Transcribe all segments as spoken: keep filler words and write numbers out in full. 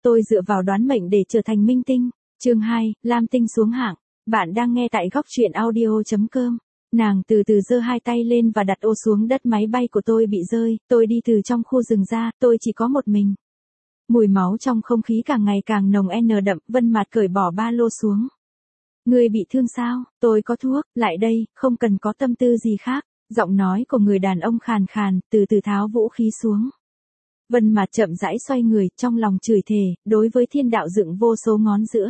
tôi dựa vào đoán mệnh để trở thành minh tinh. Chương hai, Lam Tinh xuống hạng. Bạn đang nghe tại góc truyện audio chấm com. Nàng từ từ giơ hai tay lên và đặt ô xuống đất, máy bay của tôi bị rơi, tôi đi từ trong khu rừng ra, tôi chỉ có một mình. Mùi máu trong không khí càng ngày càng nồng n đậm, Vân Mạt cởi bỏ ba lô xuống. Ngươi bị thương sao? Tôi có thuốc, lại đây, không cần có tâm tư gì khác. Giọng nói của người đàn ông khàn khàn, từ từ tháo vũ khí xuống. Vân Mạt chậm rãi xoay người, trong lòng chửi thề, đối với thiên đạo dựng vô số ngón giữa.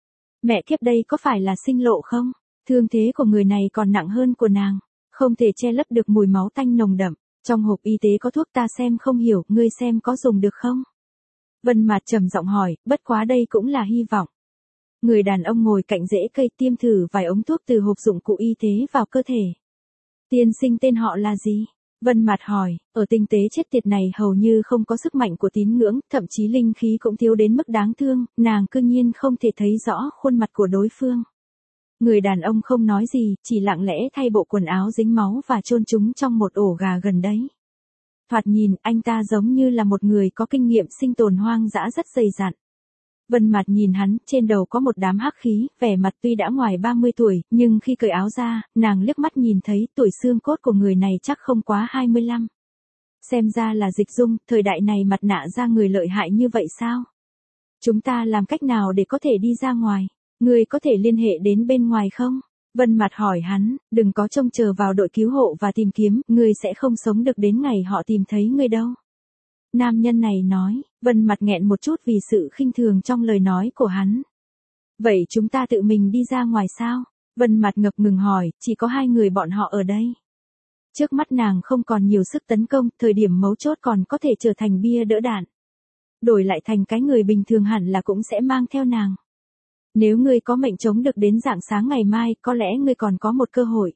Mẹ kiếp, đây có phải là sinh lộ không? Thương thế của người này còn nặng hơn của nàng, không thể che lấp được mùi máu tanh nồng đậm. Trong hộp y tế có thuốc, ta xem không hiểu, ngươi xem có dùng được không? Vân Mạt trầm giọng hỏi, bất quá đây cũng là hy vọng. Người đàn ông ngồi cạnh rễ cây tiêm thử vài ống thuốc từ hộp dụng cụ y tế vào cơ thể. Tiên sinh tên họ là gì? Vân Mạt hỏi, ở tinh tế chết tiệt này hầu như không có sức mạnh của tín ngưỡng, thậm chí linh khí cũng thiếu đến mức đáng thương, nàng cư nhiên không thể thấy rõ khuôn mặt của đối phương. Người đàn ông không nói gì, chỉ lặng lẽ thay bộ quần áo dính máu và chôn chúng trong một ổ gà gần đấy. Thoạt nhìn, anh ta giống như là một người có kinh nghiệm sinh tồn hoang dã rất dày dặn. Vân Mạt nhìn hắn, trên đầu có một đám hắc khí, vẻ mặt tuy đã ngoài ba mươi tuổi, nhưng khi cởi áo ra, nàng liếc mắt nhìn thấy tuổi xương cốt của người này chắc không quá hai mươi lăm. Xem ra là dịch dung, thời đại này mặt nạ da người lợi hại như vậy sao? Chúng ta làm cách nào để có thể đi ra ngoài? Ngươi có thể liên hệ đến bên ngoài không? Vân Mạt hỏi hắn, đừng có trông chờ vào đội cứu hộ và tìm kiếm, ngươi sẽ không sống được đến ngày họ tìm thấy ngươi đâu. Nam nhân này nói, Vân Mạt nghẹn một chút vì sự khinh thường trong lời nói của hắn. Vậy chúng ta tự mình đi ra ngoài sao? Vân Mạt ngập ngừng hỏi, chỉ có hai người bọn họ ở đây. Trước mắt nàng không còn nhiều sức tấn công, thời điểm mấu chốt còn có thể trở thành bia đỡ đạn. Đổi lại thành cái người bình thường hẳn là cũng sẽ mang theo nàng. Nếu ngươi có mệnh chống được đến rạng sáng ngày mai, có lẽ ngươi còn có một cơ hội.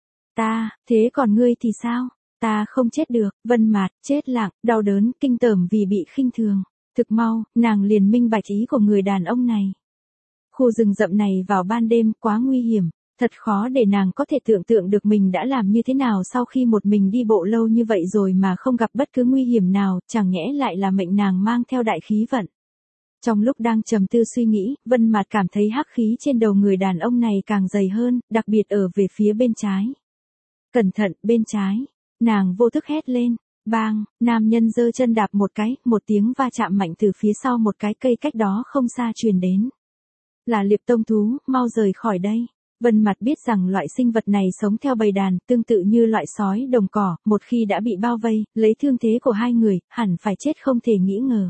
Ta, thế còn ngươi thì sao? Ta không chết được. Vân Mạt chết lặng, đau đớn, kinh tởm vì bị khinh thường. Thực mau, nàng liền minh bạch ý của người đàn ông này. Khu rừng rậm này vào ban đêm quá nguy hiểm, thật khó để nàng có thể tưởng tượng được mình đã làm như thế nào sau khi một mình đi bộ lâu như vậy rồi mà không gặp bất cứ nguy hiểm nào, chẳng nhẽ lại là mệnh nàng mang theo đại khí vận. Trong lúc đang trầm tư suy nghĩ, Vân Mạt cảm thấy hắc khí trên đầu người đàn ông này càng dày hơn, đặc biệt ở về phía bên trái. Cẩn thận, bên trái. Nàng vô thức hét lên. Bang, nam nhân giơ chân đạp một cái, một tiếng va chạm mạnh từ phía sau một cái cây cách đó không xa truyền đến. Là Liệp Tông thú, mau rời khỏi đây. Vân Mạt biết rằng loại sinh vật này sống theo bầy đàn, tương tự như loại sói đồng cỏ, một khi đã bị bao vây, lấy thương thế của hai người, hẳn phải chết không thể nghĩ ngờ.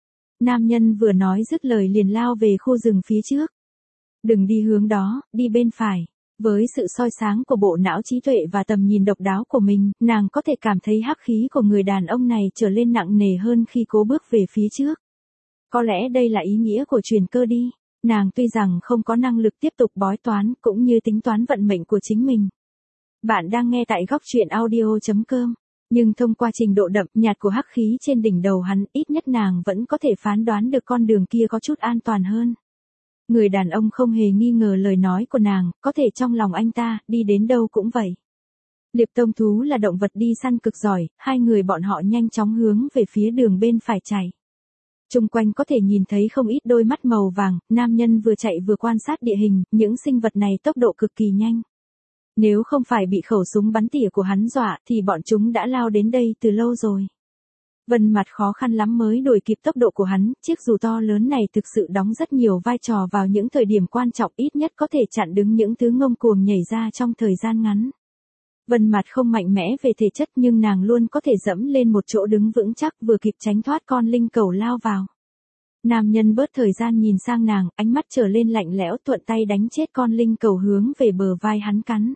Nam nhân vừa nói dứt lời liền lao về khu rừng phía trước. Đừng đi hướng đó, đi bên phải. Với sự soi sáng của bộ não trí tuệ và tầm nhìn độc đáo của mình, nàng có thể cảm thấy hắc khí của người đàn ông này trở lên nặng nề hơn khi cố bước về phía trước. Có lẽ đây là ý nghĩa của truyền cơ đi. Nàng tuy rằng không có năng lực tiếp tục bói toán cũng như tính toán vận mệnh của chính mình. Bạn đang nghe tại góc truyện audio chấm com. Nhưng thông qua trình độ đậm nhạt của hắc khí trên đỉnh đầu hắn, ít nhất nàng vẫn có thể phán đoán được con đường kia có chút an toàn hơn. Người đàn ông không hề nghi ngờ lời nói của nàng, có thể trong lòng anh ta, đi đến đâu cũng vậy. Liệp Tông thú là động vật đi săn cực giỏi, hai người bọn họ nhanh chóng hướng về phía đường bên phải chạy. Trung quanh có thể nhìn thấy không ít đôi mắt màu vàng, nam nhân vừa chạy vừa quan sát địa hình, những sinh vật này tốc độ cực kỳ nhanh. Nếu không phải bị khẩu súng bắn tỉa của hắn dọa thì bọn chúng đã lao đến đây từ lâu rồi. Vân Mạt khó khăn lắm mới đuổi kịp tốc độ của hắn, chiếc dù to lớn này thực sự đóng rất nhiều vai trò vào những thời điểm quan trọng, ít nhất có thể chặn đứng những thứ ngông cuồng nhảy ra trong thời gian ngắn. Vân Mạt không mạnh mẽ về thể chất nhưng nàng luôn có thể dẫm lên một chỗ đứng vững chắc, vừa kịp tránh thoát con linh cẩu lao vào. Nam nhân bớt thời gian nhìn sang nàng, ánh mắt trở lên lạnh lẽo, thuận tay đánh chết con linh cẩu hướng về bờ vai hắn cắn.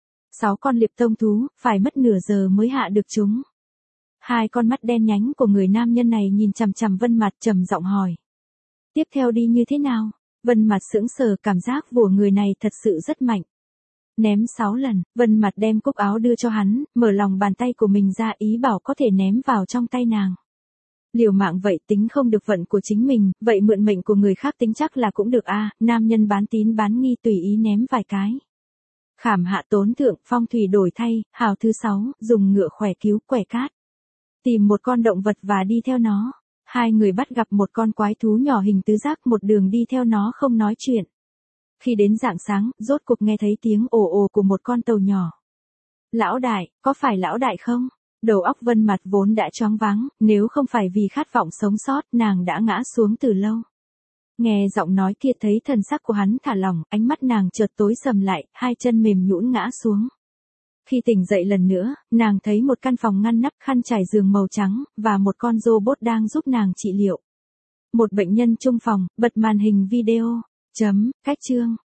Sáu con Liệp Tông thú, phải mất nửa giờ mới hạ được chúng. Hai con mắt đen nhánh của người nam nhân này nhìn chằm chằm Vân Mạt, trầm giọng hỏi. Tiếp theo đi như thế nào? Vân Mạt sững sờ, cảm giác của người này thật sự rất mạnh. Ném sáu lần, Vân Mạt đem cúc áo đưa cho hắn, mở lòng bàn tay của mình ra ý bảo có thể ném vào trong tay nàng. Liều mạng vậy, tính không được vận của chính mình, vậy mượn mệnh của người khác tính chắc là cũng được a. À, nam nhân bán tín bán nghi tùy ý ném vài cái. Khảm hạ tốn thượng, phong thủy đổi thay, hào thứ sáu, dùng ngựa khỏe cứu quẻ cát. Tìm một con động vật và đi theo nó. Hai người bắt gặp một con quái thú nhỏ hình tứ giác, một đường đi theo nó không nói chuyện. Khi đến rạng sáng, rốt cuộc nghe thấy tiếng ồ ồ của một con tàu nhỏ. Lão đại, có phải lão đại không? Đầu óc Vân Mặt vốn đã choáng váng, nếu không phải vì khát vọng sống sót, nàng đã ngã xuống từ lâu. Nghe giọng nói kia, thấy thần sắc của hắn thả lỏng, ánh mắt nàng chợt tối sầm lại, hai chân mềm nhũn ngã xuống. Khi tỉnh dậy lần nữa, nàng thấy một căn phòng ngăn nắp, khăn trải giường màu trắng, và một con robot đang giúp nàng trị liệu. Một bệnh nhân chung phòng, bật màn hình video. Chấm, cách chương.